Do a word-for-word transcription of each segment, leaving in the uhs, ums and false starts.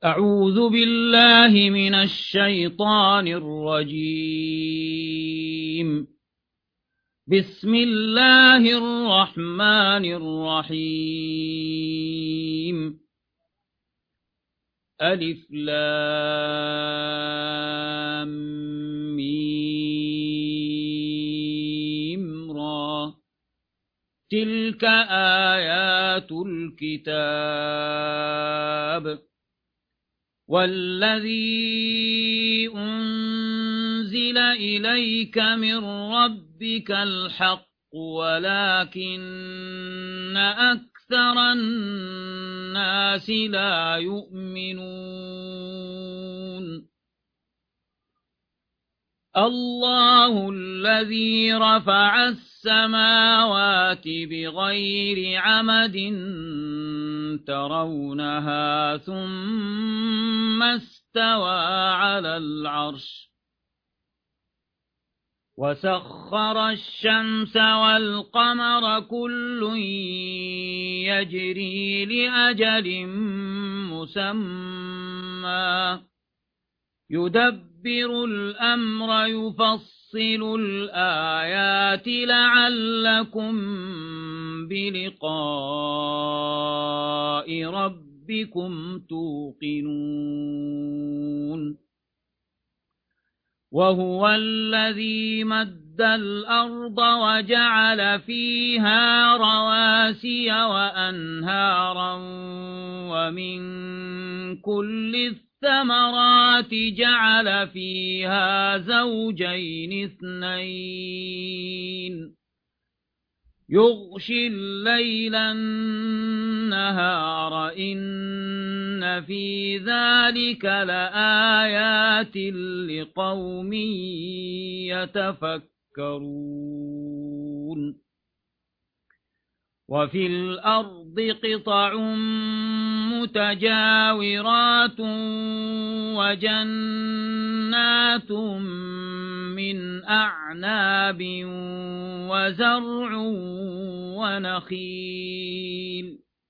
أعوذ بالله من الشيطان الرجيم. بسم الله الرحمن الرحيم. ألف لام ميم را. تلك آيات الكتاب والذي أنزل إليك من ربك الحق ولكن أكثر الناس لا يؤمنون. الله الذي رفع السماوات بغير عمد ترونها ثم استوى على العرش وسخر الشمس والقمر كل يجري لأجل مسمى يدبر الأمر يفصل الآيات لعلكم بلقاء ربكم توقنون. وهو الذي مد الأرض وجعل فيها رواسي وأنهارا ومن كل الثمرات جعل فيها زوجين اثنين يغشي الليل النهار إن في ذلك لآيات لقوم يتفكرون. وفي الأرض قطع متجاورات وجنات من أعناب وزرع ونخيل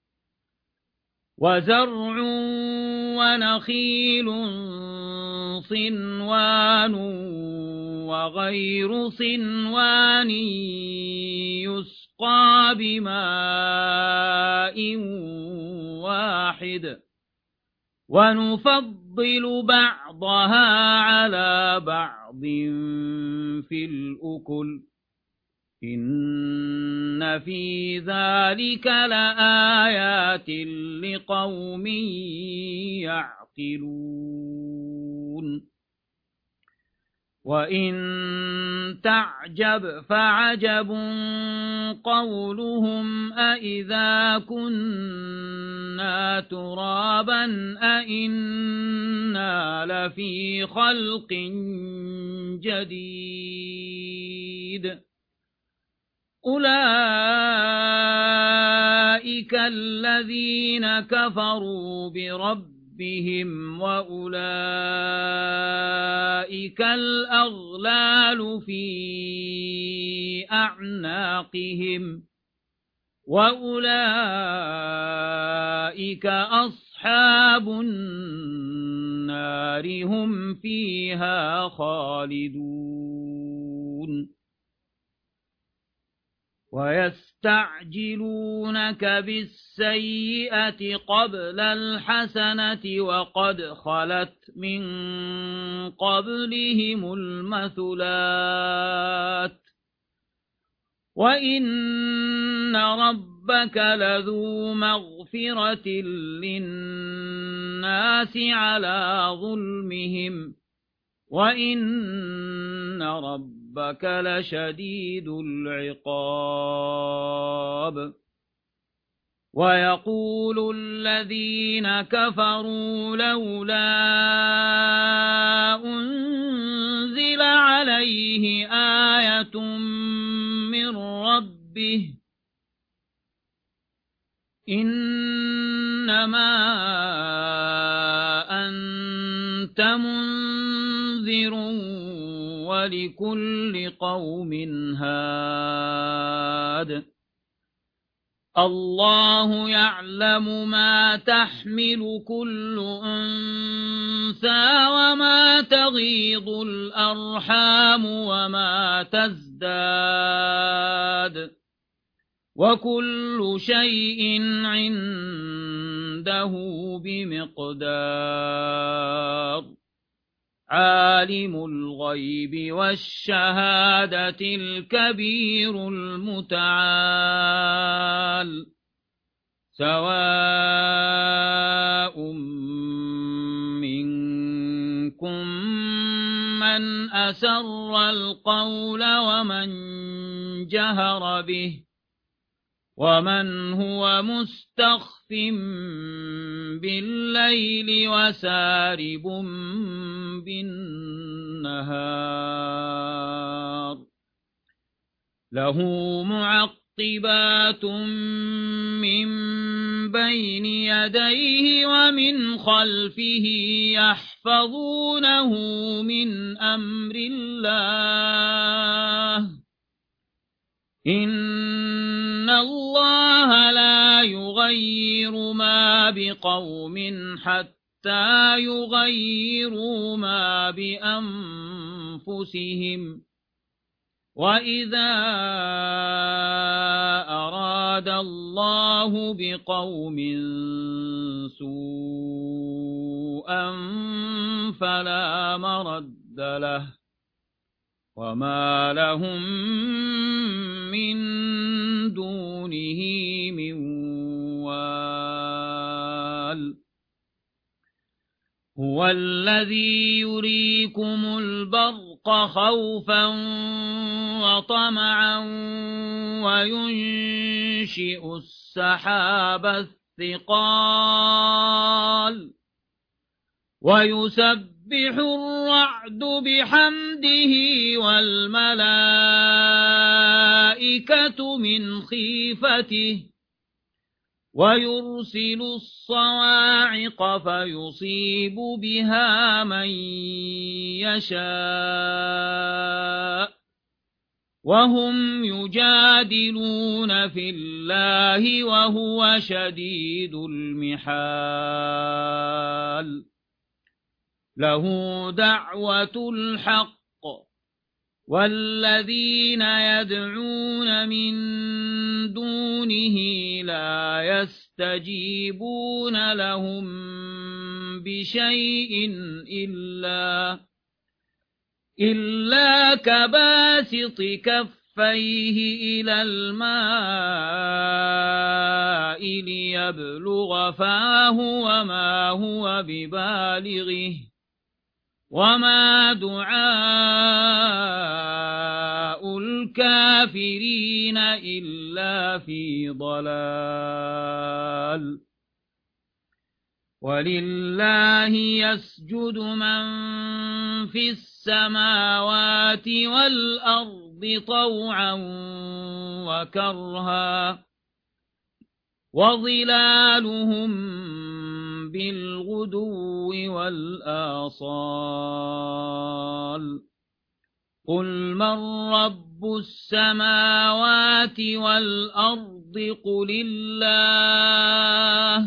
وزرع ونخيل صنوان وغير صنوان يسقى بماء واحد ونفضل بعضها على بعض في الأكل إن في ذلك لآيات لقوم يعقلون. وإن تعجب فعجب قولهم أإذا كنا ترابا أإنا لفي خلق جديد أولئك الذين كفروا بربهم بهم وأولئك الأغلال في أعناقهم وأولئك أصحاب النار هم فيها خالدون. ويستعجلونك بالسيئة قبل الحسنة وقد خلت من قبلهم المثلات وإن ربك لذو مغفرة للناس على ظلمهم وإن ربك ربك لشديد العقاب. ويقول الذين كفروا لولا أنزل عليه آية من ربه إنما أنت منذر ولكل قوم هاد الله يعلم ما تحمل كل أنثى وما تغيض الأرحام وما تزداد وكل شيء عنده بمقدار عالم الغيب والشهادة الكبير المتعال سواء منكم من أسر القول ومن جهر به ومن هو مستخف بالليل وسارب بالنهار له معقبات من بين يديه ومن خلفه يحفظونه من أمر الله إن الله لا يغير ما بقوم حتى يغيروا ما بأنفسهم وإذا أراد الله بقوم سوءا فلا مرد له وما لهم من دونه من وال هو الذي يريكم البرق خوفا وطمعا وينشئ السحاب الثقال ويسبح الرعد بحمده والملائكة من خيفته ويرسل الصواعق فيصيب بها من يشاء وهم يجادلون في الله وهو شديد المحال له دعوة الحق والذين يدعون من دونه لا يستجيبون لهم بشيء إلا إلا كباسط كفيه إلى الماء ليبلغ فاه وما هو ببالغه وما دعاء الكافرين إلا في ضلال ولله يسجد من في السماوات والأرض طوعا وكرها وظلالهم بالغدو والآصال قل من رب السماوات والأرض قل الله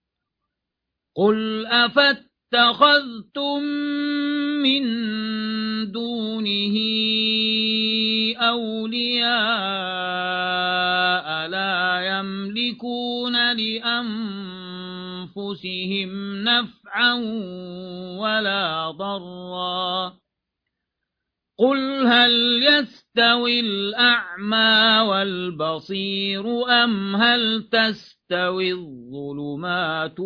قل أفاتخذتم من دونه أولياء لا يملكون لأنفسهم نفعا ولا ضرا قل هل يستوي الأعمى والبصير أم هل تستوي الظلمات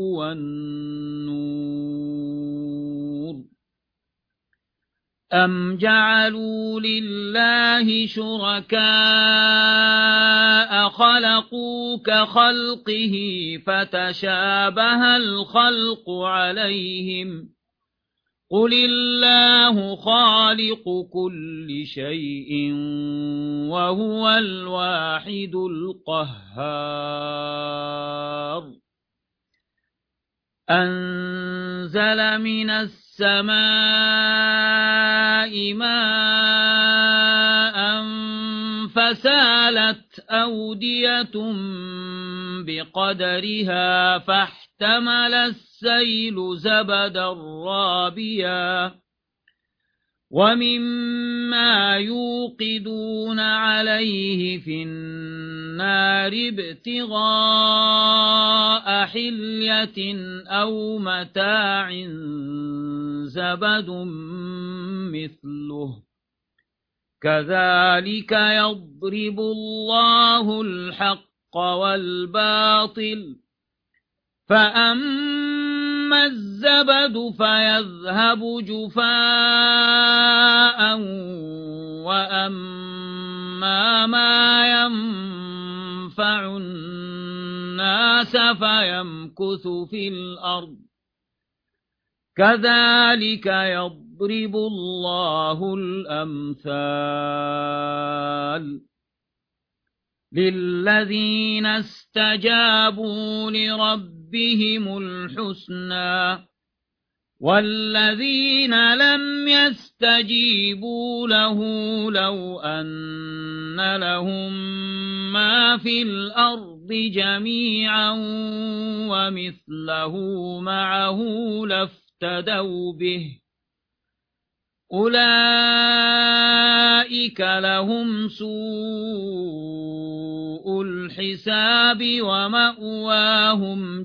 والنور أم جعلوا لله شركاء خلقوا كخلقه فتشابه الخلق عليهم قل الله خالق كل شيء وهو الواحد القهار أنزل من السماء ماء فسالت أودية بقدرها فاحتمل السيل زبدا رابيا ومما يوقدون عليه في النار ابتغاء حلية أو متاع زبد مثله كذلك يضرب الله الحق والباطل فأما الزبد فيذهب جفاء وأما ما ينفع الناس فيمكث في الأرض كذلك يضرب الله الأمثال للذين استجابوا لربهم الحسنى والذين لم يستجيبوا له لو أن لهم ما في الأرض جميعا ومثله معه لافتدوا به أولئك لهم سوء الحساب ومأواهم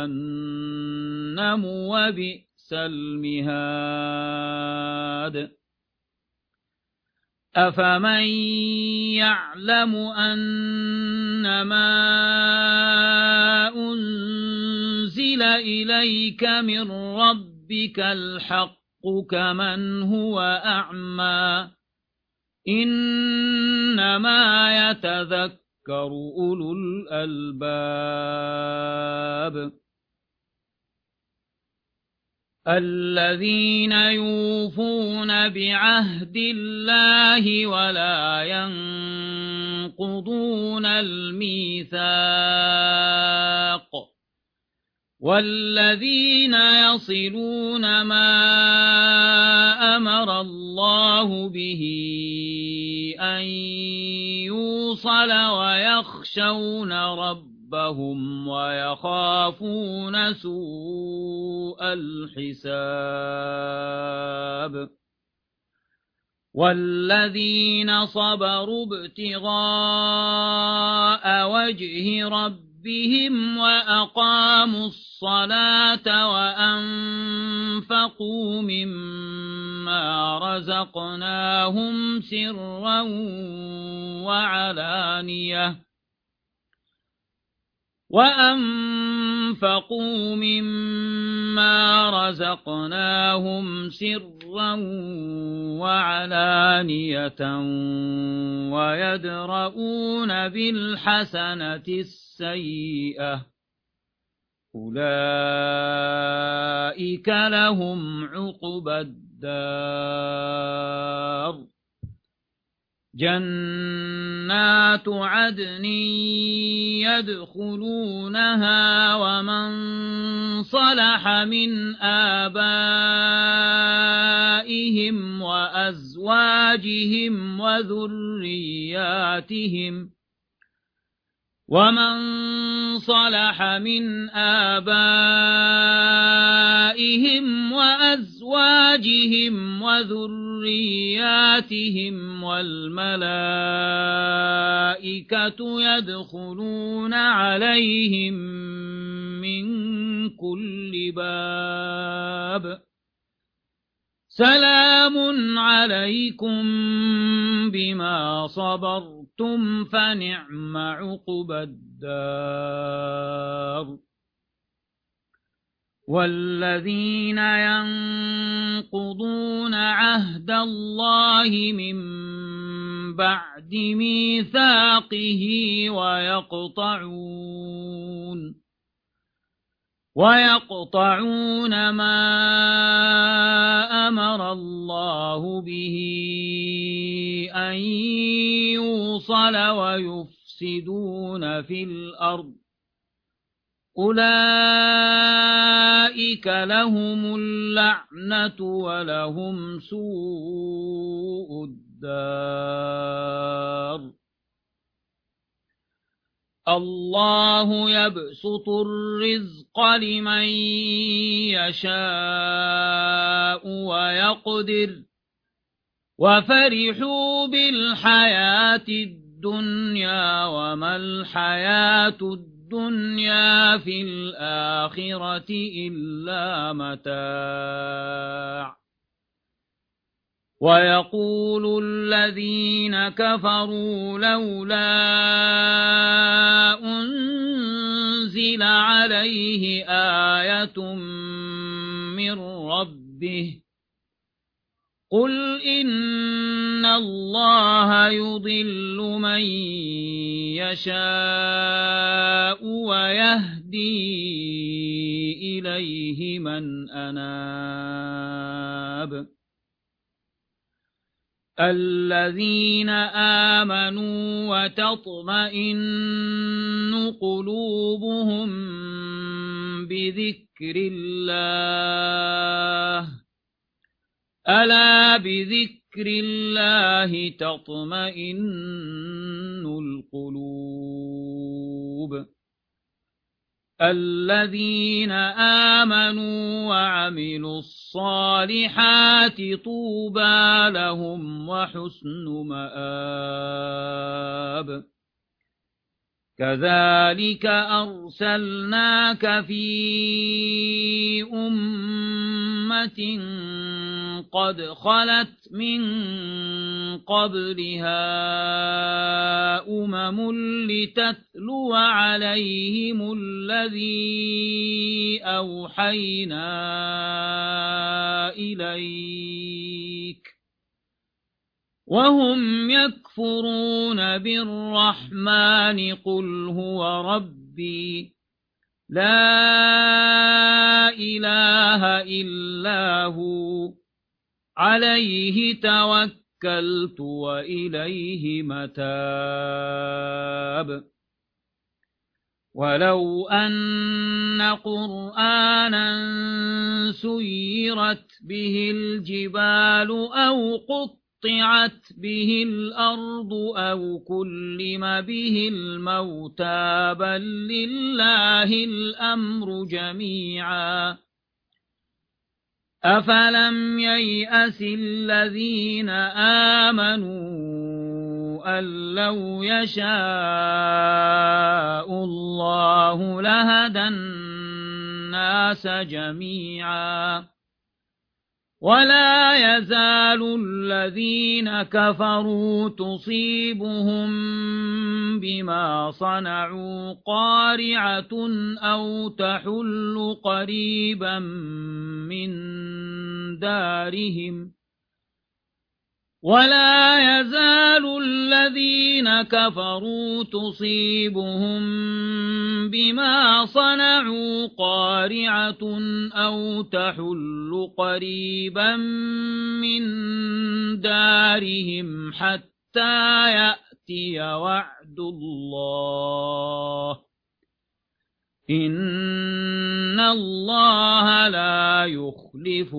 جهنم وبئس المهاد أفمن يعلم أنما أنزل إليك من ربك الحق كمن هو أعمى إنما يتذكر أولو الألباب الذين يوفون بعهد الله ولا ينقضون الميثاق والذين يصلون ما أمر الله به أن يوصل ويخشون ربهم ويخافون سوء الحساب والذين صبروا ابتغاء وجه ربهم بهم وأقاموا الصلاة وأنفقوا مما رزقناهم سرا وعلانية وأنفقوا مما رزقناهم سرا وعلانية ويدرؤون بالحسنة السيئة أولئك لهم عقبى الدار جنات عدن يدخلونها ومن صلح من آبائهم وأزواجهم وذرياتهم ومن صلح من آبائهم وأزواجهم وذرياتهم والملائكة يدخلون عليهم من كل باب سلام عليكم بما صبرتم فنعم عقبى الدار والذين ينقضون عهد الله من بعد ميثاقه ويقطعون ويقطعون ما أمر الله به أن يوصل ويفسدون في الأرض أولئك لهم اللعنة ولهم سوء الدار الله يبسط الرزق لمن يشاء ويقدر وفرحوا بالحياة الدنيا وما الحياة الدنيا في الآخرة إلا متاع ويقول الذين كفروا لولا أنزل عليه آية من ربه قل إن الله يضل من يشاء ويهدي إليه من أناب الذين آمنوا وتطمئن قلوبهم بذكر الله ألا بذكر الله تطمئن القلوب الذين آمنوا وعملوا الصالحات طوبى لهم وحسن مآب كذلك أرسلناك في أمة قد خلت من قبلها أمم لتتلو عليهم الذي أوحينا إليك وهم يكفرون بالرحمن قل هو ربي لا إله إلا هو عليه توكلت وإليه متاب ولو أن قرآنا سيرت به الجبال أو قطعت قطعت به الأرض أو كلم به الموتى بل لله الأمر جميعا أفلم ييأس الذين آمنوا أن لو يشاء الله لهدى الناس جميعا ولا يزال الذين كفروا تصيبهم بما صنعوا قارعة أو تحل قريبا من دارهم ولا يزال الذين كفروا تصيبهم بما صنعوا قارعة أو تحل قريبا من دارهم حتى يأتي وعد الله إن الله لا يخلف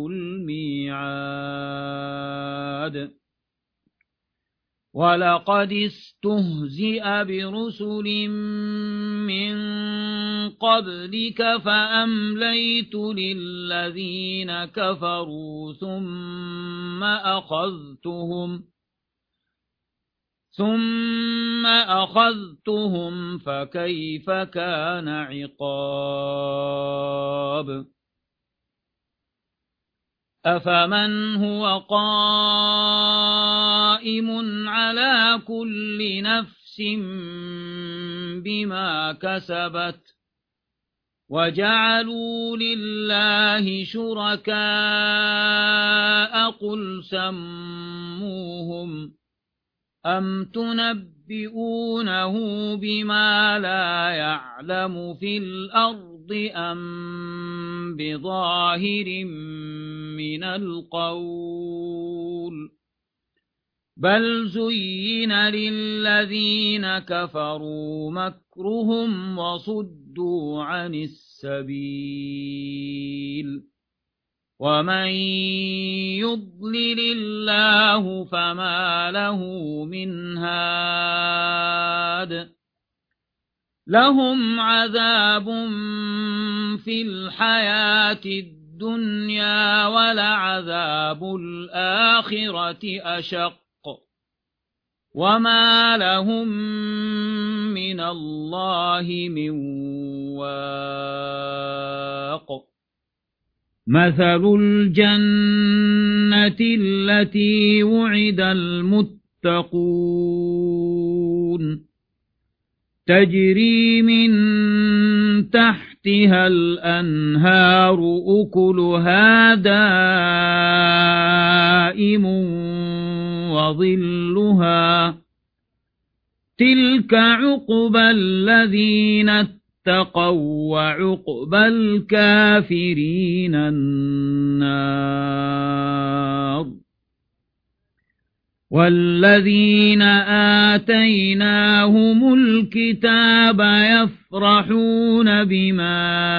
الميعاد ولقد استهزئ برسل من قبلك فأمليت للذين كفروا ثم أخذتهم ثم أخذتهم فكيف كان عقاب أفمن هو قائم على كل نفس بما كسبت وجعلوا لله شركاء قل سموهم أم تنبئونه بما لا يعلم في الأرض أم بظاهر من القول بل زين للذين كفروا مكرهم وصدوا عن السبيل ومن يضلل الله فما له من هاد لهم عذاب في الحياة الدنيا ولعذاب الآخرة أشق وما لهم من الله من واق مثل الجنة التي وعد المتقون تجري من تحتها الأنهار أكلها دائم وظلها تلك عقبى الذين اتقوا وعقبى الكافرين النار والذين آتيناهم الكتاب يفرحون بما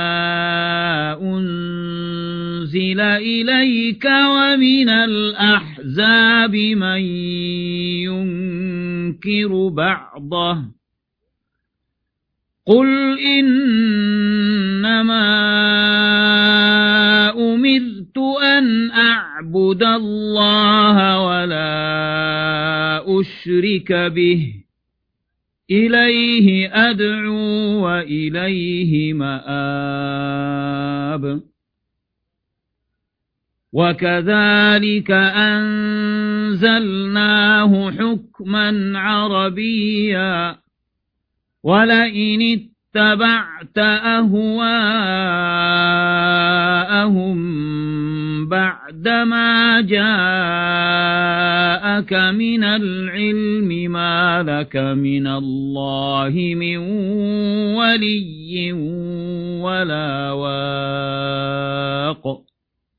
أنزل إليك ومن الأحزاب من ينكر بعضه قل إنما أمرت أن أعبد الله ولا أشرك به إليه أدعو وإليه مآب وكذلك أنزلناه حكما عربيا ولئن اتبعت أهواءهم بعدما جاءك من العلم ما لك من الله من ولي ولا واق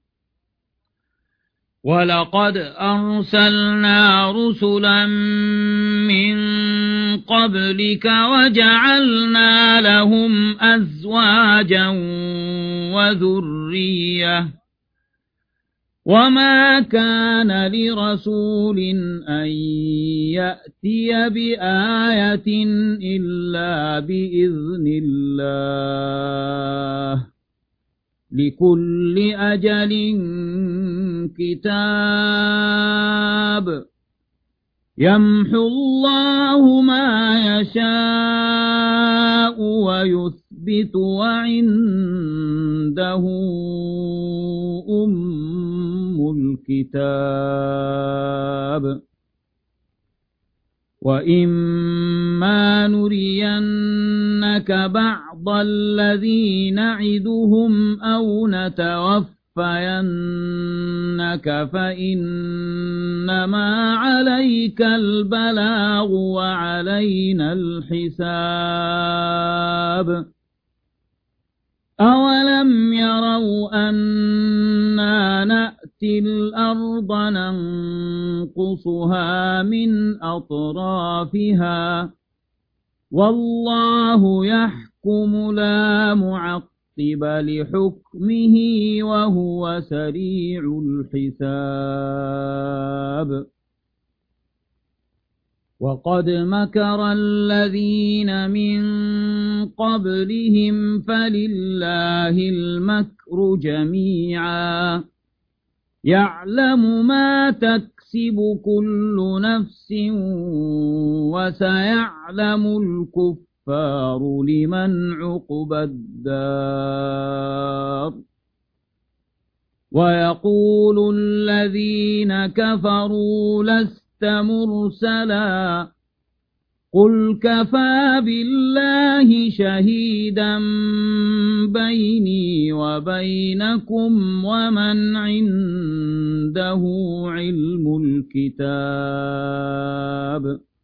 ولقد أرسلنا رسلا من قبلك وجعلنا لهم أزواجا وذرية وما كان لرسول أن يأتي بآية إلا بإذن الله لكل أجل كتاب يمحو الله ما يشاء ويثبت وعنده أم الكتاب وإما نرينك بعض الذي نعدهم أو نتوفينك فإنما عليك البلاغ وعلينا الحساب أولم يروا أنا نأتي الأرض ننقصها من أطرافها والله يحكم لا معقب لحكمه وهو سريع الحساب وقد مكر الذين من قبلهم فلله المكر جميعا يعلم ما تكسب كل نفس وسيعلم الكفار لمن عقبى الدار ويقول الذين كفروا لست مرسلا قل كفى بالله شهيدا بيني وبينكم ومن عنده علم الكتاب